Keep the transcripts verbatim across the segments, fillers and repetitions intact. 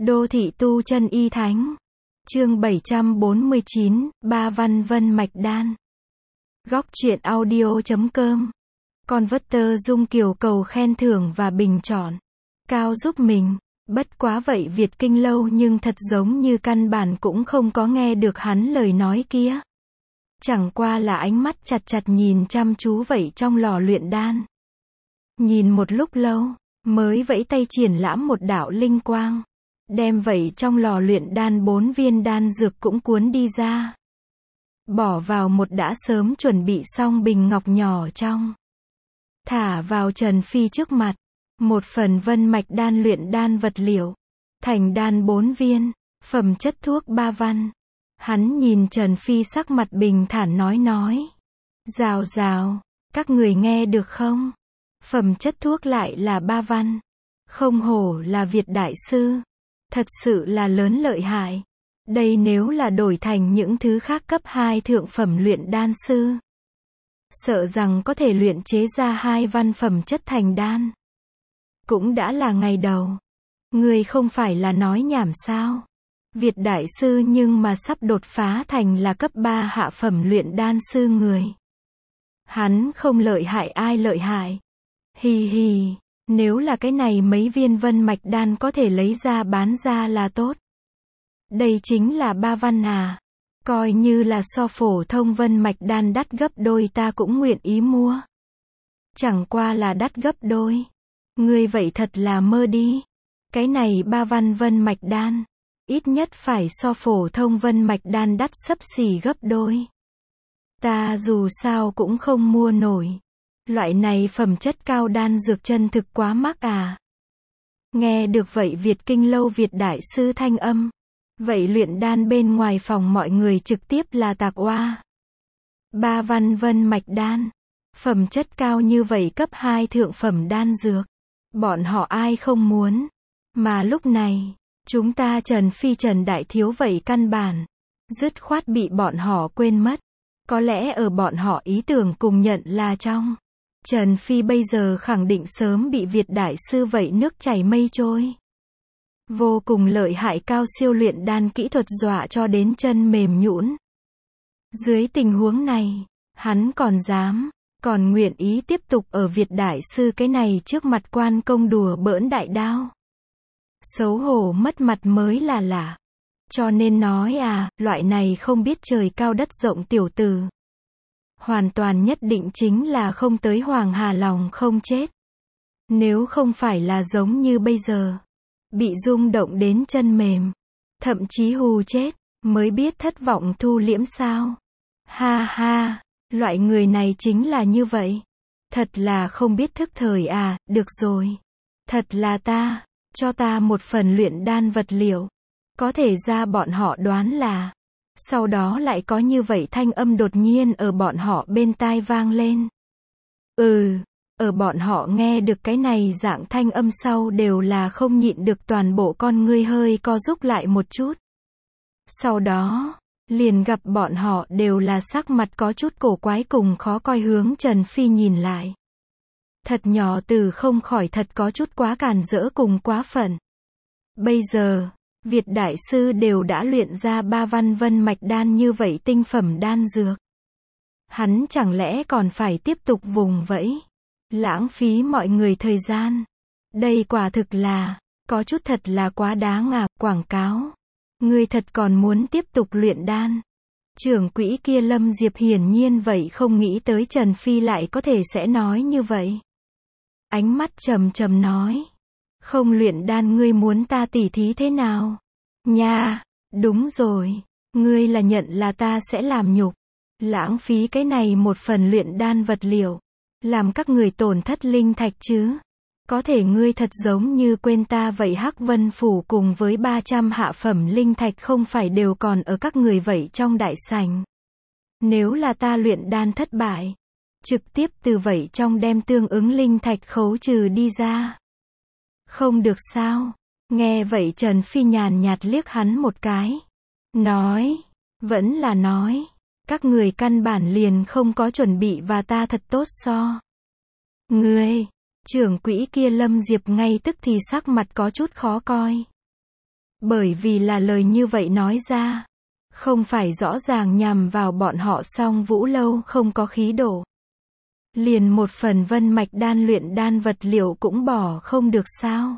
Đô thị tu chân y thánh. Chương bảy trăm bốn mươi chín, Ba Văn Vân Mạch Đan. Góc truyện audio chấm com. Con vất tơ Dung Kiều cầu khen thưởng và bình chọn. Cao giúp mình. Bất quá vậy Việt Kinh Lâu nhưng thật giống như căn bản cũng không có nghe được hắn lời nói kia. Chẳng qua là ánh mắt chặt chặt nhìn chăm chú vậy trong lò luyện đan. Nhìn một lúc lâu, mới vẫy tay triển lãm một đạo linh quang. Đem vậy trong lò luyện đan bốn viên đan dược cũng cuốn đi ra. Bỏ vào một đã sớm chuẩn bị xong bình ngọc nhỏ trong. Thả vào Trần Phi trước mặt. Một phần vân mạch đan luyện đan vật liệu. Thành đan bốn viên. Phẩm chất thuốc ba văn. Hắn nhìn Trần Phi sắc mặt bình thản nói nói. Rào rào, các người nghe được không? Phẩm chất thuốc lại là ba văn. Không hổ là Việt đại sư. Thật sự là lớn lợi hại. Đây nếu là đổi thành những thứ khác cấp hai thượng phẩm luyện đan sư. Sợ rằng có thể luyện chế ra hai văn phẩm chất thành đan. Cũng đã là ngày đầu. Người không phải là nói nhảm sao? Việt đại sư nhưng mà sắp đột phá thành là cấp ba hạ phẩm luyện đan sư người. Hắn không lợi hại ai lợi hại. Hì hì, nếu là cái này mấy viên vân mạch đan có thể lấy ra bán ra là tốt. Đây chính là ba văn à. Coi như là so phổ thông vân mạch đan đắt gấp đôi ta cũng nguyện ý mua. Chẳng qua là đắt gấp đôi. Ngươi vậy thật là mơ đi. Cái này ba văn vân mạch đan. Ít nhất phải so phổ thông vân mạch đan đắt xấp xỉ gấp đôi. Ta dù sao cũng không mua nổi. Loại này phẩm chất cao đan dược chân thực quá mắc à. Nghe được vậy Việt Kinh Lâu Việt đại sư thanh âm. Vậy luyện đan bên ngoài phòng mọi người trực tiếp là tạc oa. Ba văn vân mạch đan. Phẩm chất cao như vậy cấp hai thượng phẩm đan dược. Bọn họ ai không muốn. Mà lúc này, chúng ta Trần Phi Trần Đại Thiếu vậy căn bản. Dứt khoát bị bọn họ quên mất. Có lẽ ở bọn họ ý tưởng cùng nhận là trong. Trần Phi bây giờ khẳng định sớm bị Việt đại sư vậy nước chảy mây trôi. Vô cùng lợi hại cao siêu luyện đan kỹ thuật dọa cho đến chân mềm nhũn. Dưới tình huống này, hắn còn dám, còn nguyện ý tiếp tục ở Việt đại sư cái này trước mặt quan công đùa bỡn đại đao. Xấu hổ mất mặt mới là lạ. Cho nên nói à, loại này không biết trời cao đất rộng tiểu tử. Hoàn toàn nhất định chính là không tới Hoàng Hà lòng không chết. Nếu không phải là giống như bây giờ. Bị rung động đến chân mềm. Thậm chí hù chết. Mới biết thất vọng thu liễm sao. Ha ha. Loại người này chính là như vậy. Thật là không biết thức thời à. Được rồi. Thật là ta. Cho ta một phần luyện đan vật liệu. Có thể ra bọn họ đoán là. Sau đó lại có như vậy thanh âm đột nhiên ở bọn họ bên tai vang lên. Ừ. Ở bọn họ nghe được cái này dạng thanh âm sau đều là không nhịn được toàn bộ con ngươi hơi co rúm lại một chút. Sau đó, liền gặp bọn họ đều là sắc mặt có chút cổ quái cùng khó coi hướng Trần Phi nhìn lại. Thật nhỏ từ không khỏi thật có chút quá càn rỡ cùng quá phận. Bây giờ, Việt đại sư đều đã luyện ra ba văn vân mạch đan như vậy tinh phẩm đan dược. Hắn chẳng lẽ còn phải tiếp tục vùng vẫy. Lãng phí mọi người thời gian. Đây quả thực là, có chút thật là quá đáng à, quảng cáo. Ngươi thật còn muốn tiếp tục luyện đan. Trưởng quỹ kia Lâm Diệp hiển nhiên vậy không nghĩ tới Trần Phi lại có thể sẽ nói như vậy. Ánh mắt trầm trầm nói. Không luyện đan ngươi muốn ta tỉ thí thế nào? Nha, đúng rồi. Ngươi là nhận là ta sẽ làm nhục. Lãng phí cái này một phần luyện đan vật liệu. Làm các người tổn thất linh thạch chứ. Có thể ngươi thật giống như quên ta vậy Hắc Vân Phủ cùng với ba trăm hạ phẩm linh thạch không phải đều còn ở các người vậy trong đại sảnh. Nếu là ta luyện đan thất bại. Trực tiếp từ vậy trong đem tương ứng linh thạch khấu trừ đi ra. Không được sao. Nghe vậy Trần Phi nhàn nhạt liếc hắn một cái. Nói. Vẫn là nói. Các người căn bản liền không có chuẩn bị và ta thật tốt so. Ngươi, trưởng quỹ kia Lâm Diệp ngay tức thì sắc mặt có chút khó coi. Bởi vì là lời như vậy nói ra, không phải rõ ràng nhằm vào bọn họ song Vũ Lâu không có khí độ. Liền một phần vân mạch đan luyện đan vật liệu cũng bỏ không được sao?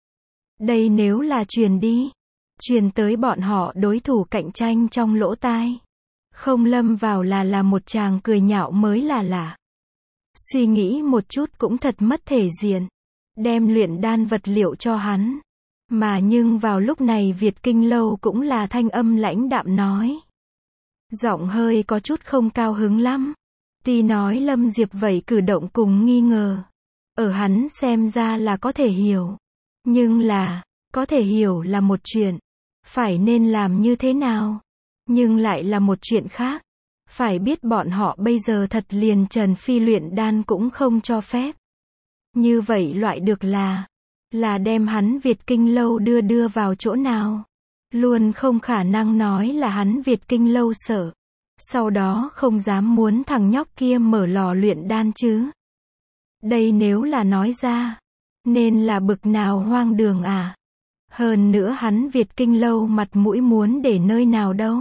Đây nếu là truyền đi, truyền tới bọn họ đối thủ cạnh tranh trong lỗ tai, không lâm vào là là một tràng cười nhạo mới là lạ. Suy nghĩ một chút cũng thật mất thể diện. Đem luyện đan vật liệu cho hắn. Mà nhưng vào lúc này Việt Kinh Lâu cũng là thanh âm lãnh đạm nói. Giọng hơi có chút không cao hứng lắm. Tuy nói Lâm Diệp vậy cử động cùng nghi ngờ. Ở hắn xem ra là có thể hiểu. Nhưng là, có thể hiểu là một chuyện. Phải nên làm như thế nào? Nhưng lại là một chuyện khác. Phải biết bọn họ bây giờ thật liền Trần Phi luyện đan cũng không cho phép. Như vậy loại được là, là đem hắn Việt Kinh Lâu đưa đưa vào chỗ nào. Luôn không khả năng nói là hắn Việt Kinh Lâu sợ. Sau đó không dám muốn thằng nhóc kia mở lò luyện đan chứ. Đây nếu là nói ra, nên là bực nào hoang đường à. Hơn nữa hắn Việt Kinh Lâu mặt mũi muốn để nơi nào đâu.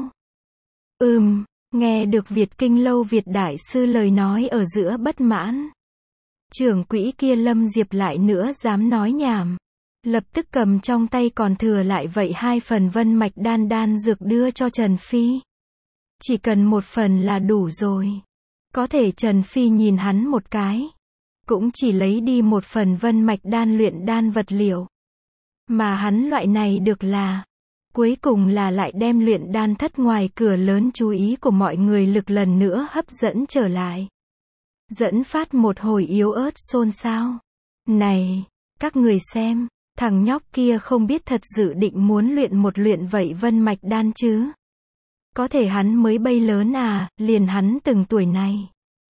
Ừm, nghe được Việt Kinh Lâu Việt Đại Sư lời nói ở giữa bất mãn. Trưởng quỹ kia Lâm Diệp lại nữa dám nói nhảm. Lập tức cầm trong tay còn thừa lại vậy hai phần vân mạch đan đan dược đưa cho Trần Phi. Chỉ cần một phần là đủ rồi. Có thể Trần Phi nhìn hắn một cái. Cũng chỉ lấy đi một phần vân mạch đan luyện đan vật liệu. Mà hắn loại này được là, cuối cùng là lại đem luyện đan thất ngoài cửa lớn chú ý của mọi người lực lần nữa hấp dẫn trở lại. Dẫn phát một hồi yếu ớt xôn xao. Này, các người xem, thằng nhóc kia không biết thật dự định muốn luyện một luyện vậy vân mạch đan chứ. Có thể hắn mới bay lớn à, liền hắn từng tuổi này.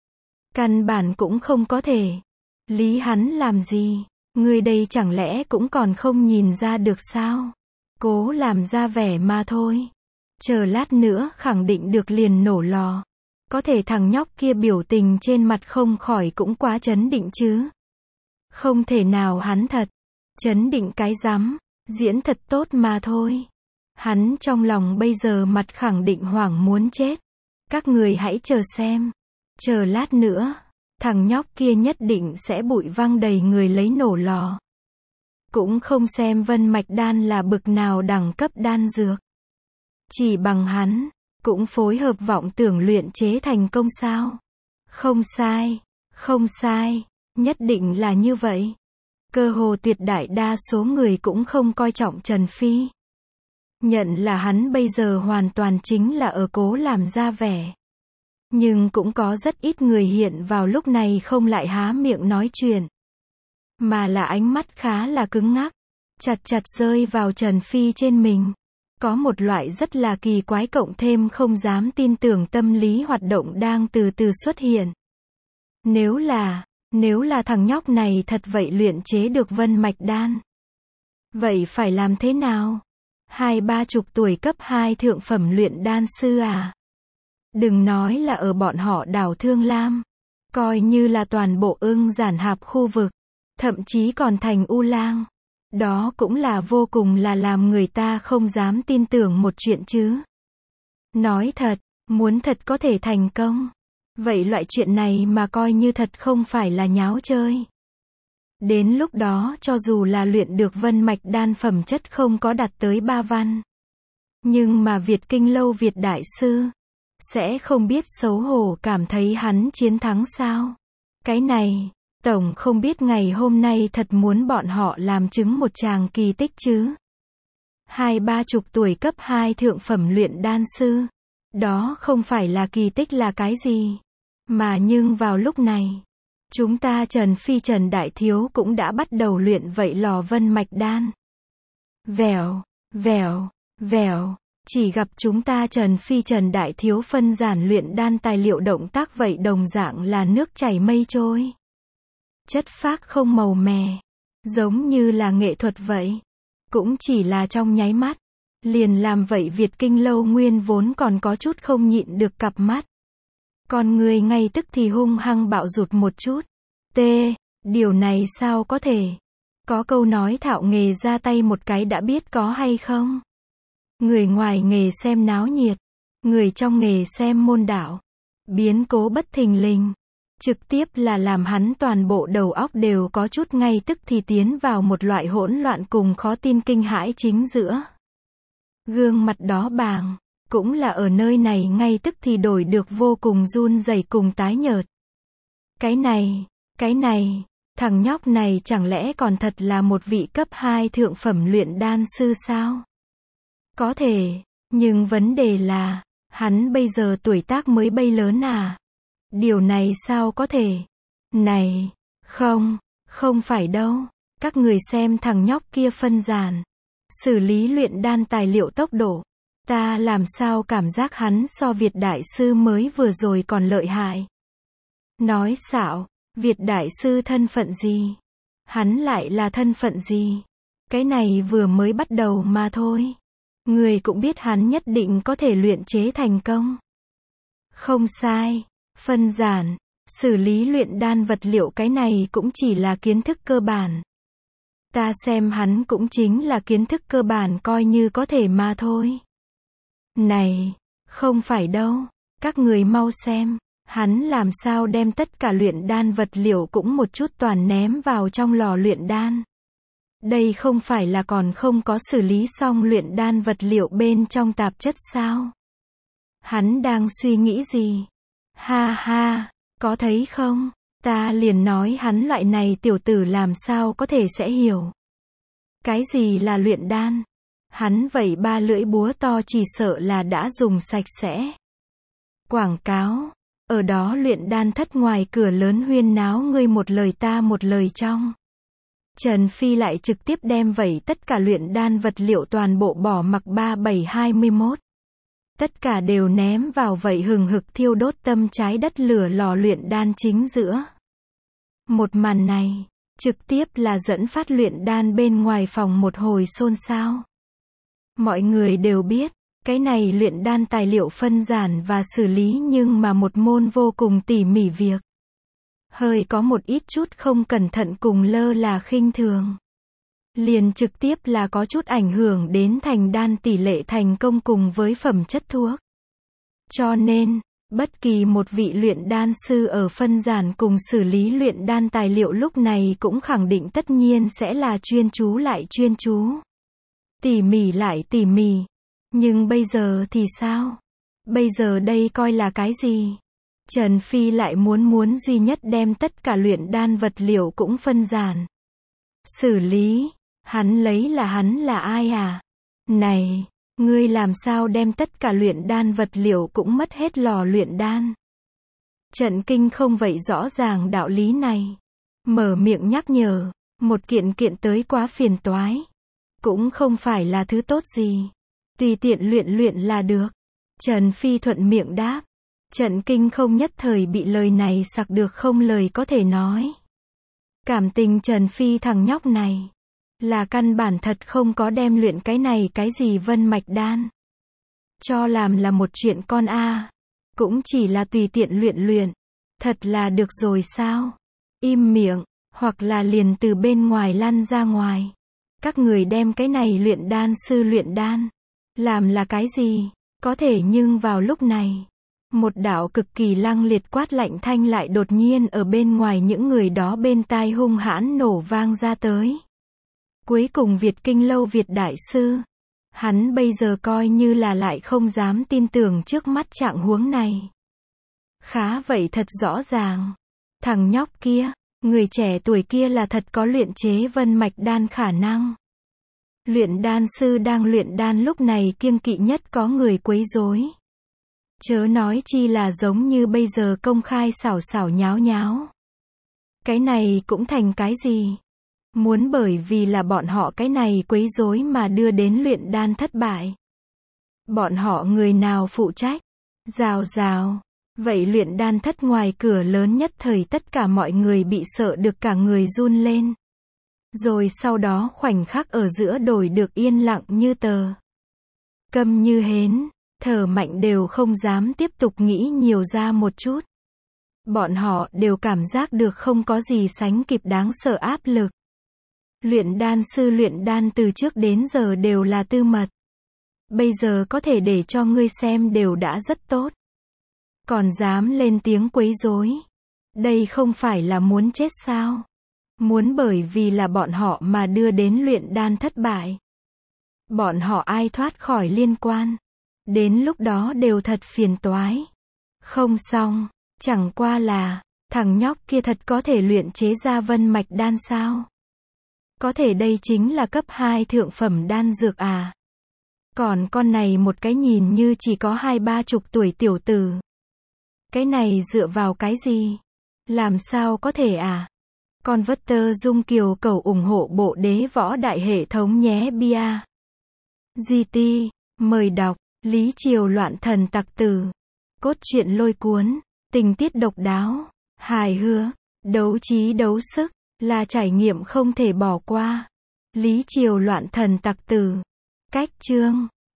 Căn bản cũng không có thể. Lý hắn làm gì? Người đây chẳng lẽ cũng còn không nhìn ra được sao? Cố làm ra vẻ mà thôi. Chờ lát nữa khẳng định được liền nổ lò. Có thể thằng nhóc kia biểu tình trên mặt không khỏi cũng quá chấn định chứ. Không thể nào hắn thật. Chấn định cái rắm. Diễn thật tốt mà thôi. Hắn trong lòng bây giờ mặt khẳng định hoảng muốn chết. Các người hãy chờ xem. Chờ lát nữa. Thằng nhóc kia nhất định sẽ bụi văng đầy người lấy nổ lò. Cũng không xem vân mạch đan là bực nào đẳng cấp đan dược. Chỉ bằng hắn, cũng phối hợp vọng tưởng luyện chế thành công sao. Không sai, không sai, nhất định là như vậy. Cơ hồ tuyệt đại đa số người cũng không coi trọng Trần Phi. Nhận là hắn bây giờ hoàn toàn chính là ở cố làm ra vẻ. Nhưng cũng có rất ít người hiện vào lúc này không lại há miệng nói chuyện. Mà là ánh mắt khá là cứng ngắc. Chặt chặt rơi vào Trần Phi trên mình. Có một loại rất là kỳ quái cộng thêm không dám tin tưởng tâm lý hoạt động đang từ từ xuất hiện. Nếu là, nếu là thằng nhóc này thật vậy luyện chế được vân mạch đan. Vậy phải làm thế nào? Hai ba chục tuổi cấp hai thượng phẩm luyện đan sư à? Đừng nói là ở bọn họ đảo Thương Lam. Coi như là toàn bộ Ưng Giản Hạp khu vực. Thậm chí còn thành U Lang. Đó cũng là vô cùng là làm người ta không dám tin tưởng một chuyện chứ. Nói thật, muốn thật có thể thành công. Vậy loại chuyện này mà coi như thật không phải là nháo chơi. Đến lúc đó cho dù là luyện được vân mạch đan phẩm chất không có đạt tới ba văn. Nhưng mà Việt Kinh Lâu Việt Đại Sư sẽ không biết xấu hổ cảm thấy hắn chiến thắng sao. Cái này, tổng không biết ngày hôm nay thật muốn bọn họ làm chứng một tràng kỳ tích chứ. Hai ba chục tuổi cấp hai thượng phẩm luyện đan sư. Đó không phải là kỳ tích là cái gì. Mà nhưng vào lúc này, chúng ta Trần Phi Trần Đại Thiếu cũng đã bắt đầu luyện vậy lò vân mạch đan. Vèo, vèo, vèo. Chỉ gặp chúng ta Trần Phi Trần Đại Thiếu phân giản luyện đan tài liệu động tác vậy đồng dạng là nước chảy mây trôi. Chất phác không màu mè. Giống như là nghệ thuật vậy. Cũng chỉ là trong nháy mắt. Liền làm vậy Việt Kinh Lâu nguyên vốn còn có chút không nhịn được cặp mắt. Con người ngay tức thì hung hăng bạo rụt một chút. T. Điều này sao có thể? Có câu nói thạo nghề ra tay một cái đã biết có hay không? Người ngoài nghề xem náo nhiệt, người trong nghề xem môn đạo. Biến cố bất thình lình, trực tiếp là làm hắn toàn bộ đầu óc đều có chút ngay tức thì tiến vào một loại hỗn loạn cùng khó tin kinh hãi chính giữa. Gương mặt đó bàng, cũng là ở nơi này ngay tức thì đổi được vô cùng run rẩy cùng tái nhợt. Cái này, cái này, thằng nhóc này chẳng lẽ còn thật là một vị cấp hai thượng phẩm luyện đan sư sao? Có thể, nhưng vấn đề là, hắn bây giờ tuổi tác mới bay lớn à? Điều này sao có thể? Này, không, không phải đâu. Các người xem thằng nhóc kia phân giản. Xử lý luyện đan tài liệu tốc độ. Ta làm sao cảm giác hắn so Việt Đại Sư mới vừa rồi còn lợi hại. Nói xạo, Việt Đại Sư thân phận gì? Hắn lại là thân phận gì? Cái này vừa mới bắt đầu mà thôi. Người cũng biết hắn nhất định có thể luyện chế thành công. Không sai, phân giản, xử lý luyện đan vật liệu cái này cũng chỉ là kiến thức cơ bản. Ta xem hắn cũng chính là kiến thức cơ bản coi như có thể mà thôi. Này, không phải đâu, các người mau xem, hắn làm sao đem tất cả luyện đan vật liệu cũng một chút toàn ném vào trong lò luyện đan. Đây không phải là còn không có xử lý xong luyện đan vật liệu bên trong tạp chất sao? Hắn đang suy nghĩ gì? Ha ha, có thấy không? Ta liền nói hắn loại này tiểu tử làm sao có thể sẽ hiểu. Cái gì là luyện đan? Hắn vẩy ba lưỡi búa to chỉ sợ là đã dùng sạch sẽ. Quảng cáo, ở đó luyện đan thất ngoài cửa lớn huyên náo ngươi một lời ta một lời trong. Trần Phi lại trực tiếp đem vẩy tất cả luyện đan vật liệu toàn bộ bỏ mặc ba bảy hai mươi mốt. Tất cả đều ném vào vậy hừng hực thiêu đốt tâm trái đất lửa lò luyện đan chính giữa. Một màn này, trực tiếp là dẫn phát luyện đan bên ngoài phòng một hồi xôn xao. Mọi người đều biết, cái này luyện đan tài liệu phân giản và xử lý nhưng mà một môn vô cùng tỉ mỉ việc. Hơi có một ít chút không cẩn thận cùng lơ là khinh thường. Liền trực tiếp là có chút ảnh hưởng đến thành đan tỷ lệ thành công cùng với phẩm chất thuốc. Cho nên, bất kỳ một vị luyện đan sư ở phân giản cùng xử lý luyện đan tài liệu lúc này cũng khẳng định tất nhiên sẽ là chuyên chú lại chuyên chú. Tỉ mỉ lại tỉ mỉ. Nhưng bây giờ thì sao? Bây giờ đây coi là cái gì? Trần Phi lại muốn muốn duy nhất đem tất cả luyện đan vật liệu cũng phân giản. Xử lý. Hắn lấy là hắn là ai à? Này, ngươi làm sao đem tất cả luyện đan vật liệu cũng mất hết lò luyện đan? Trận kinh không vậy rõ ràng đạo lý này. Mở miệng nhắc nhở, một kiện kiện tới quá phiền toái. Cũng không phải là thứ tốt gì. Tùy tiện luyện luyện là được. Trần Phi thuận miệng đáp. Trận kinh không nhất thời bị lời này sặc được không lời có thể nói. Cảm tình Trần Phi thằng nhóc này. Là căn bản thật không có đem luyện cái này cái gì vân mạch đan. Cho làm là một chuyện con a à. Cũng chỉ là tùy tiện luyện luyện. Thật là được rồi sao? Im miệng, hoặc là liền từ bên ngoài lăn ra ngoài. Các người đem cái này luyện đan sư luyện đan. Làm là cái gì? Có thể nhưng vào lúc này. Một đạo cực kỳ lăng liệt quát lạnh thanh lại đột nhiên ở bên ngoài những người đó bên tai hung hãn nổ vang ra tới. Cuối cùng Việt Kinh Lâu Việt Đại Sư. Hắn bây giờ coi như là lại không dám tin tưởng trước mắt trạng huống này. Khá vậy thật rõ ràng. Thằng nhóc kia, người trẻ tuổi kia là thật có luyện chế vân mạch đan khả năng. Luyện đan sư đang luyện đan lúc này kiêng kỵ nhất có người quấy rối. Chớ nói chi là giống như bây giờ công khai xảo xảo nháo nháo. Cái này cũng thành cái gì? Muốn bởi vì là bọn họ cái này quấy rối mà đưa đến luyện đan thất bại. Bọn họ người nào phụ trách? Rào rào. Vậy luyện đan thất ngoài cửa lớn nhất thời tất cả mọi người bị sợ được cả người run lên. Rồi sau đó khoảnh khắc ở giữa đổi được yên lặng như tờ. Câm như hến, thở mạnh đều không dám tiếp tục nghĩ nhiều ra một chút. Bọn họ đều cảm giác được không có gì sánh kịp đáng sợ áp lực. Luyện đan sư luyện đan từ trước đến giờ đều là tư mật. Bây giờ có thể để cho ngươi xem đều đã rất tốt. Còn dám lên tiếng quấy rối. Đây không phải là muốn chết sao? Muốn bởi vì là bọn họ mà đưa đến luyện đan thất bại. Bọn họ ai thoát khỏi liên quan. Đến lúc đó đều thật phiền toái. Không xong, chẳng qua là, thằng nhóc kia thật có thể luyện chế ra vân mạch đan sao? Có thể đây chính là cấp hai thượng phẩm đan dược à? Còn con này một cái nhìn như chỉ có hai ba chục tuổi tiểu tử. Cái này dựa vào cái gì? Làm sao có thể à? Con vất tơ dung kiều cầu ủng hộ bộ đế võ đại hệ thống nhé bia. giê tê, mời đọc, Lý Triều loạn thần tặc tử. Cốt truyện lôi cuốn, tình tiết độc đáo, hài hước, đấu trí đấu sức, là trải nghiệm không thể bỏ qua. Lý Triều loạn thần tặc tử. Cách chương